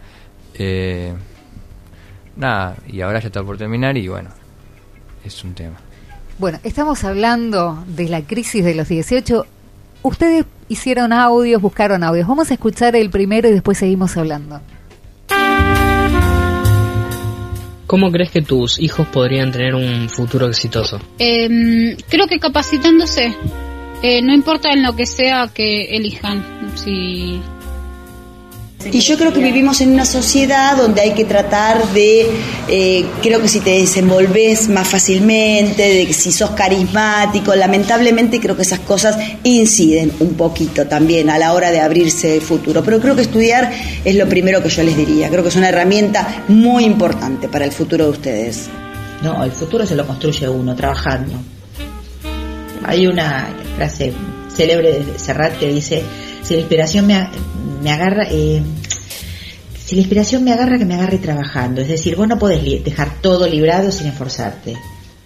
Nada, y ahora ya está por terminar y bueno, es un tema. Bueno, estamos hablando de la crisis de los 18. Ustedes hicieron audios, buscaron audios. Vamos a escuchar el primero y después seguimos hablando. ¿Cómo crees que tus hijos podrían tener un futuro exitoso? Creo que capacitándose. No importa en lo que sea que elijan. Si... Y yo creo que vivimos en una sociedad donde hay que tratar de, creo que si te desenvolves más fácilmente, de que si sos carismático, lamentablemente creo que esas cosas inciden un poquito también a la hora de abrirse el futuro. Pero creo que estudiar es lo primero que yo les diría. Creo que es una herramienta muy importante para el futuro de ustedes. No, el futuro se lo construye uno, trabajando. Hay una frase célebre de Serrat que dice: si la inspiración me agarra, si la inspiración me agarra, que me agarre trabajando. Es decir, vos no podés dejar todo librado sin esforzarte.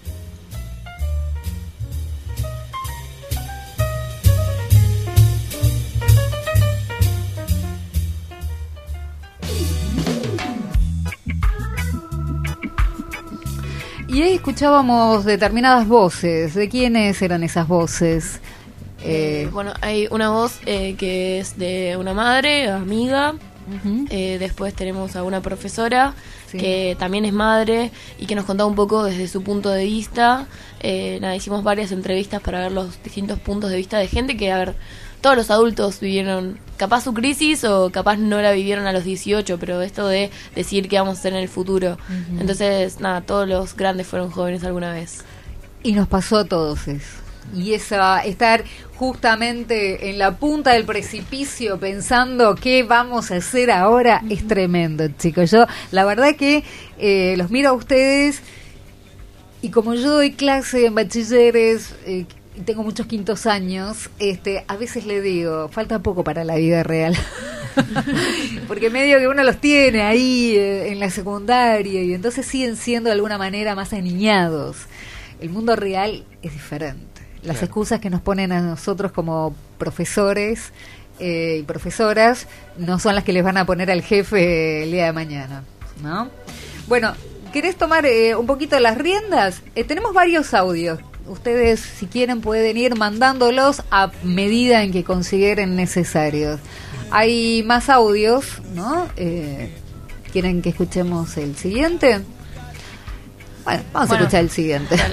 Y ahí escuchábamos determinadas voces. ¿De quiénes eran esas voces? Bueno, hay una voz que es de una madre, amiga. Después tenemos a una profesora que también es madre y que nos contaba un poco desde su punto de vista. Hicimos varias entrevistas para ver los distintos puntos de vista de gente que, a ver, todos los adultos vivieron capaz su crisis o capaz no la vivieron a los 18, pero esto de decir qué vamos a hacer en el futuro. Entonces, nada, todos los grandes fueron jóvenes alguna vez. Y nos pasó a todos eso. Y estar justamente en la punta del precipicio pensando qué vamos a hacer ahora es tremendo, chicos. Yo la verdad que los miro a ustedes y como yo doy clase en bachilleres, tengo muchos quintos años, a veces le digo, falta poco para la vida real. Porque medio que uno los tiene ahí en la secundaria y entonces siguen siendo de alguna manera más aniñados. El mundo real es diferente. Las excusas que nos ponen a nosotros como profesores y profesoras no son las que les van a poner al jefe el día de mañana, ¿no? Bueno, ¿querés tomar un poquito las riendas? Tenemos varios audios. Ustedes, si quieren, pueden ir mandándolos a medida en que consideren necesarios. Hay más audios, ¿no? ¿Quieren que escuchemos el siguiente? Bueno, vamos a escuchar el siguiente. Dale.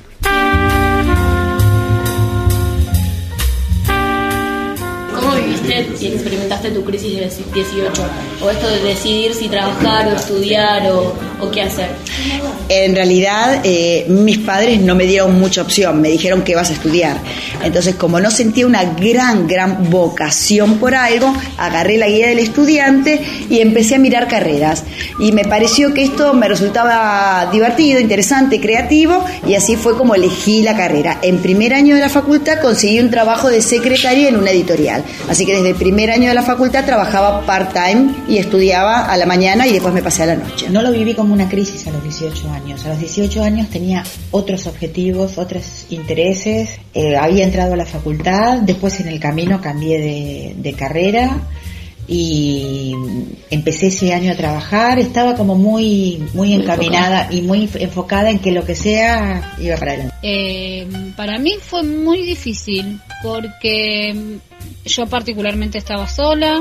¿Cómo viviste viviste y experimentaste tu crisis de 18? O esto de decidir si trabajar o estudiar o qué hacer. En realidad, mis padres no me dieron mucha opción, me dijeron que vas a estudiar. Entonces, como no sentía una gran vocación por algo, agarré la guía del estudiante y empecé a mirar carreras. Y me pareció que esto me resultaba divertido, interesante, creativo, y así fue como elegí la carrera. En primer año de la facultad conseguí un trabajo de secretaria en una editorial. Así que desde el primer año de la facultad trabajaba part-time y estudiaba a la mañana y después me pasé a la noche. No lo viví como una crisis a los 18 años. A los 18 años tenía otros objetivos, otros intereses. Había entrado a la facultad, después en el camino cambié de carrera y empecé ese año a trabajar. Estaba como muy encaminada y muy enfocada en que lo que sea iba para adelante. Para mí fue muy difícil porque yo particularmente estaba sola.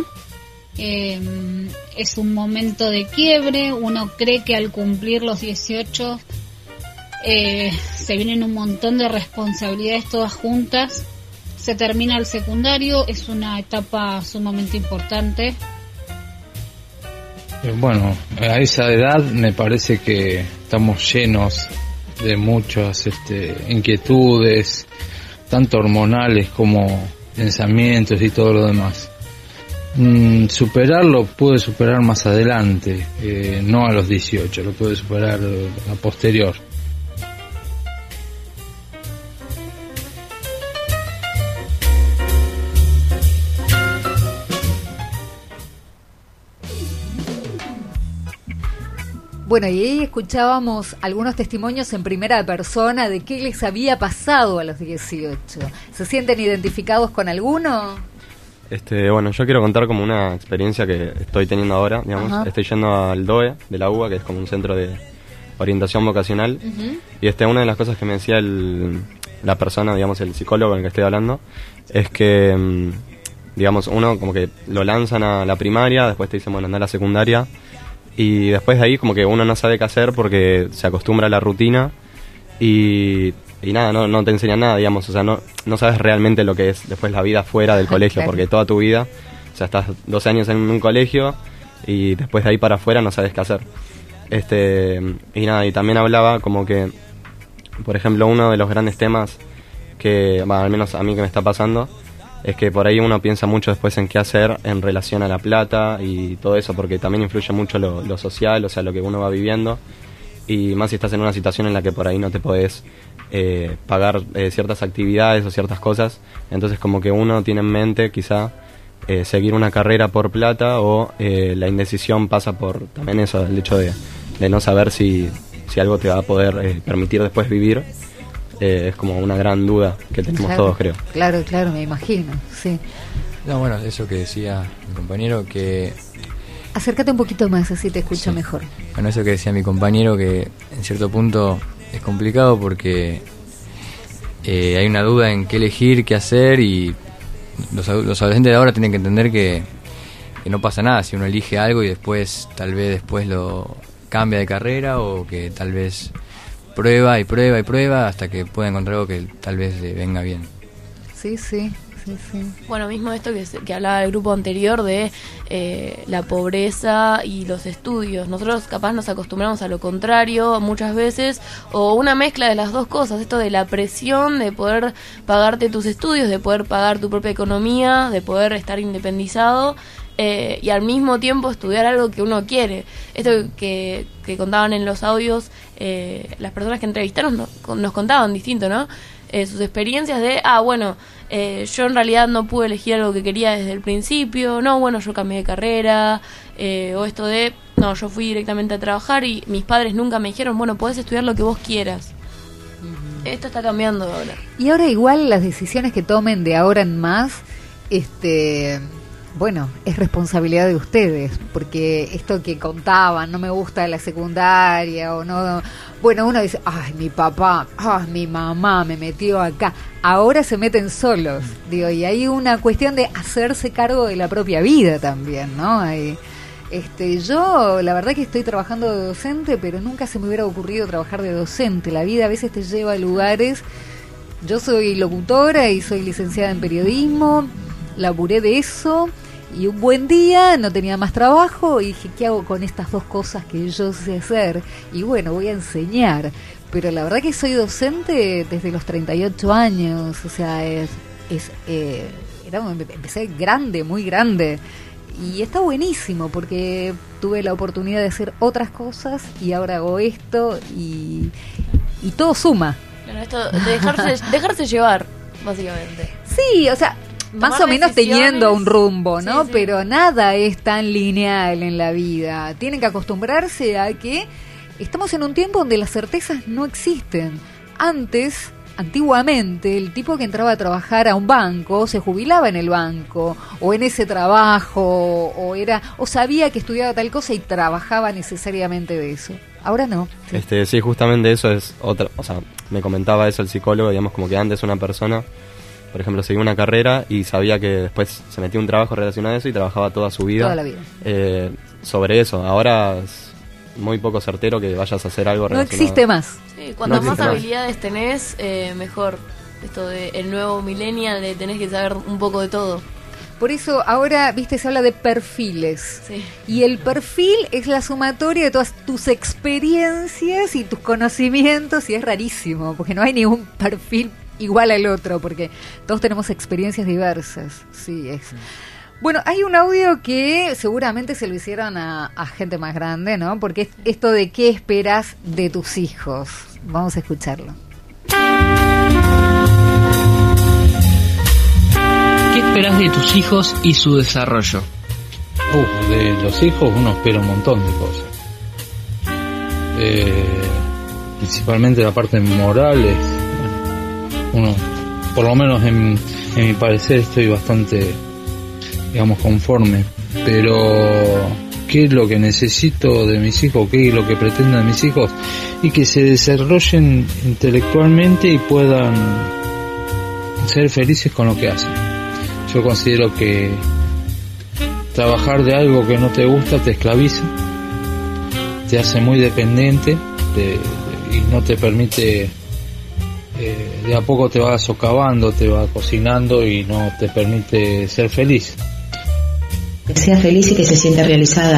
Es un momento de quiebre. Uno cree que al cumplir los 18 se vienen un montón de responsabilidades todas juntas. Se termina el secundario, es una etapa sumamente importante. Bueno, a esa edad me parece que estamos llenos de muchas inquietudes, tanto hormonales como pensamientos y todo lo demás. Superarlo puede superar más adelante, no a los 18, lo puede superar a posterior. Bueno, y ahí escuchábamos algunos testimonios en primera persona de qué les había pasado a los 18. ¿Se sienten identificados con alguno? Bueno, yo quiero contar como una experiencia que estoy teniendo ahora, digamos. Ajá. Estoy yendo al DOE de la UBA, que es como un centro de orientación vocacional. Uh-huh. Y una de las cosas que me decía la persona, digamos, el psicólogo con el que estoy hablando, es que, digamos, uno como que lo lanzan a la primaria, después te dicen, bueno, anda a la secundaria, y después de ahí como que uno no sabe qué hacer porque se acostumbra a la rutina y nada, no te enseñan nada, digamos, o sea, no sabes realmente lo que es después la vida fuera del colegio, claro. Porque toda tu vida, o sea, estás 12 años en un colegio y después de ahí para afuera no sabes qué hacer. Y nada, y también hablaba como que, por ejemplo, uno de los grandes temas que, al menos a mí que me está pasando, es que por ahí uno piensa mucho después en qué hacer en relación a la plata y todo eso, porque también influye mucho lo social, o sea, lo que uno va viviendo, y más si estás en una situación en la que por ahí no te podés pagar ciertas actividades o ciertas cosas, entonces como que uno tiene en mente quizá seguir una carrera por plata o la indecisión pasa por también eso, el hecho de no saber si algo te va a poder permitir después vivir. Es como una gran duda que tenemos Claro. todos, creo. Claro, me imagino, sí. No, bueno, eso que decía mi compañero, que... Acércate un poquito más, así te escucho Sí. mejor. Bueno, eso que decía mi compañero, que en cierto punto es complicado porque hay una duda en qué elegir, qué hacer, y los adolescentes de ahora tienen que entender que no pasa nada si uno elige algo y después, tal vez después lo cambia de carrera, o que tal vez prueba hasta que pueda encontrar algo que tal vez le venga bien. Sí. Bueno, mismo esto que hablaba el grupo anterior de la pobreza y los estudios. Nosotros capaz nos acostumbramos a lo contrario muchas veces, o una mezcla de las dos cosas, esto de la presión de poder pagarte tus estudios, de poder pagar tu propia economía, de poder estar independizado, y al mismo tiempo estudiar algo que uno quiere. Esto que contaban en los audios, las personas que entrevistaron nos contaban distinto, ¿no? Sus experiencias de, yo en realidad no pude elegir algo que quería desde el principio, yo cambié de carrera, o esto de, yo fui directamente a trabajar y mis padres nunca me dijeron, podés estudiar lo que vos quieras. Uh-huh. Esto está cambiando ahora. Y ahora igual las decisiones que tomen de ahora en más, es responsabilidad de ustedes, porque esto que contaban, no me gusta la secundaria, o no, uno dice, mi papá, mi mamá me metió acá, ahora se meten solos, digo, y hay una cuestión de hacerse cargo de la propia vida también, ¿no? Yo la verdad que estoy trabajando de docente, pero nunca se me hubiera ocurrido trabajar de docente. La vida a veces te lleva a lugares. Yo soy locutora y soy licenciada en periodismo, laburé de eso y un buen día no tenía más trabajo y dije, ¿qué hago con estas dos cosas que yo sé hacer? Y bueno, voy a enseñar. Pero la verdad que soy docente desde los 38 años, o sea, empecé grande, muy grande. Y está buenísimo porque tuve la oportunidad de hacer otras cosas y ahora hago esto y todo suma. Bueno, esto de dejarse llevar, básicamente. Sí, o sea, más o menos teniendo un rumbo, ¿no? Sí, sí. Pero nada es tan lineal en la vida. Tienen que acostumbrarse a que estamos en un tiempo donde las certezas no existen. Antiguamente, el tipo que entraba a trabajar a un banco se jubilaba en el banco o en ese trabajo o sabía que estudiaba tal cosa y trabajaba necesariamente de eso. Ahora no. Sí, sí, justamente eso es otra, o sea, me comentaba eso el psicólogo, digamos, como que antes una persona, por ejemplo, seguía una carrera y sabía que después se metía un trabajo relacionado a eso y trabajaba toda su vida. Toda la vida. Sobre eso. Ahora es muy poco certero que vayas a hacer algo relacionado. No existe más. Sí, cuanto más habilidades tenés, mejor. Esto de el nuevo millennial, tenés que saber un poco de todo. Por eso ahora, viste, se habla de perfiles. Sí. Y el perfil es la sumatoria de todas tus experiencias y tus conocimientos, y es rarísimo, porque no hay ningún perfil igual al otro, porque todos tenemos experiencias diversas. Sí, es. Bueno, hay un audio que seguramente se lo hicieron a gente más grande, ¿no? Porque es esto de qué esperas de tus hijos. Vamos a escucharlo. ¿Qué esperas de tus hijos y su desarrollo? De los hijos uno espera un montón de cosas. Principalmente la parte moral uno, por lo menos en mi parecer, estoy bastante, digamos, conforme. Pero ¿qué es lo que necesito de mis hijos? ¿Qué es lo que pretendo de mis hijos? Y que se desarrollen intelectualmente y puedan ser felices con lo que hacen. Yo considero que trabajar de algo que no te gusta te esclaviza, te hace muy dependiente y no te permite, de a poco te va socavando, te va cocinando y no te permite ser feliz. Que sea feliz y que se sienta realizada.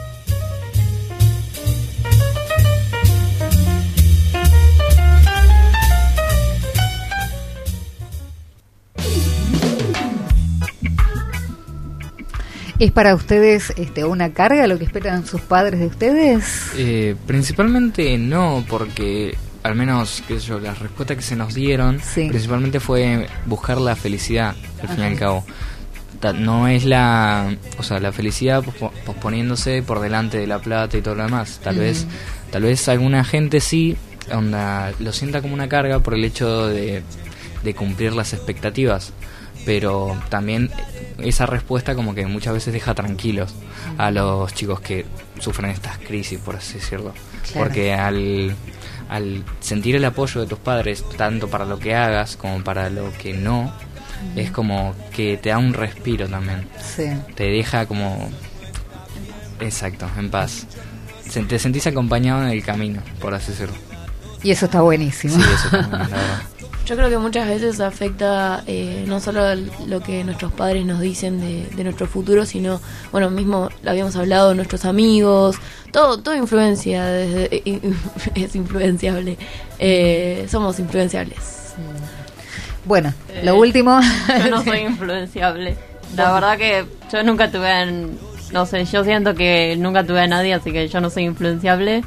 ¿Es para ustedes una carga lo que esperan sus padres de ustedes? Principalmente no, porque al menos, qué sé yo, la respuesta que se nos dieron principalmente fue buscar la felicidad, al fin y al cabo. No es la felicidad posponiéndose por delante de la plata y todo lo demás. Tal vez alguna gente sí lo sienta como una carga por el hecho de cumplir las expectativas, pero también esa respuesta como que muchas veces deja tranquilos a los chicos que sufren estas crisis, por así decirlo. Claro. Porque al sentir el apoyo de tus padres, tanto para lo que hagas como para lo que no, es como que te da un respiro también. Sí. Te deja como... Exacto, en paz. Te sentís acompañado en el camino, por así decirlo. Y eso está buenísimo. Sí, eso está bueno, la verdad. Yo creo que muchas veces afecta no solo lo que nuestros padres nos dicen de nuestro futuro, sino, bueno, mismo lo habíamos hablado, nuestros amigos, todo influencia, es influenciable, somos influenciables. Bueno, lo último... Yo no soy influenciable. La verdad que yo nunca tuve, no sé, yo siento que nunca tuve a nadie, así que yo no soy influenciable.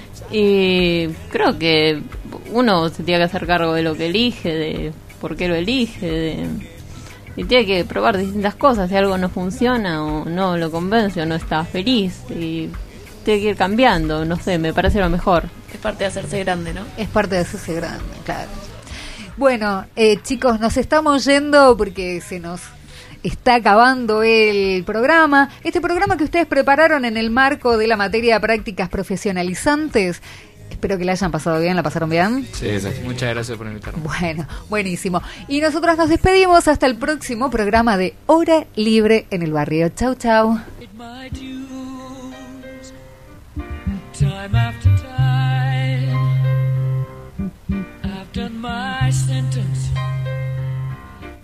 Y creo que uno se tiene que hacer cargo de lo que elige, de por qué lo elige, y tiene que probar distintas cosas. Si algo no funciona o no lo convence o no está feliz, y tiene que ir cambiando, no sé, me parece lo mejor. Es parte de hacerse grande, ¿no? Es parte de hacerse grande, claro. Bueno, chicos, nos estamos yendo porque se nos está acabando el programa. Este programa que ustedes prepararon en el marco de la materia de prácticas profesionalizantes. Espero que la hayan pasado bien, ¿la pasaron bien? Sí, muchas gracias por invitarme. Bueno, buenísimo. Y nosotros nos despedimos hasta el próximo programa de Hora Libre en el Barrio. Chau, chau.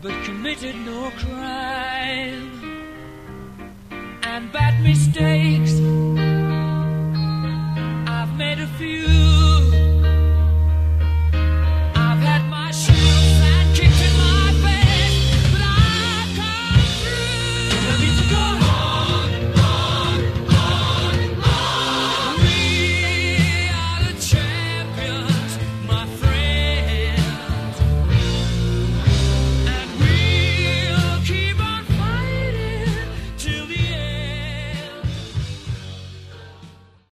but committed no crime. And bad mistakes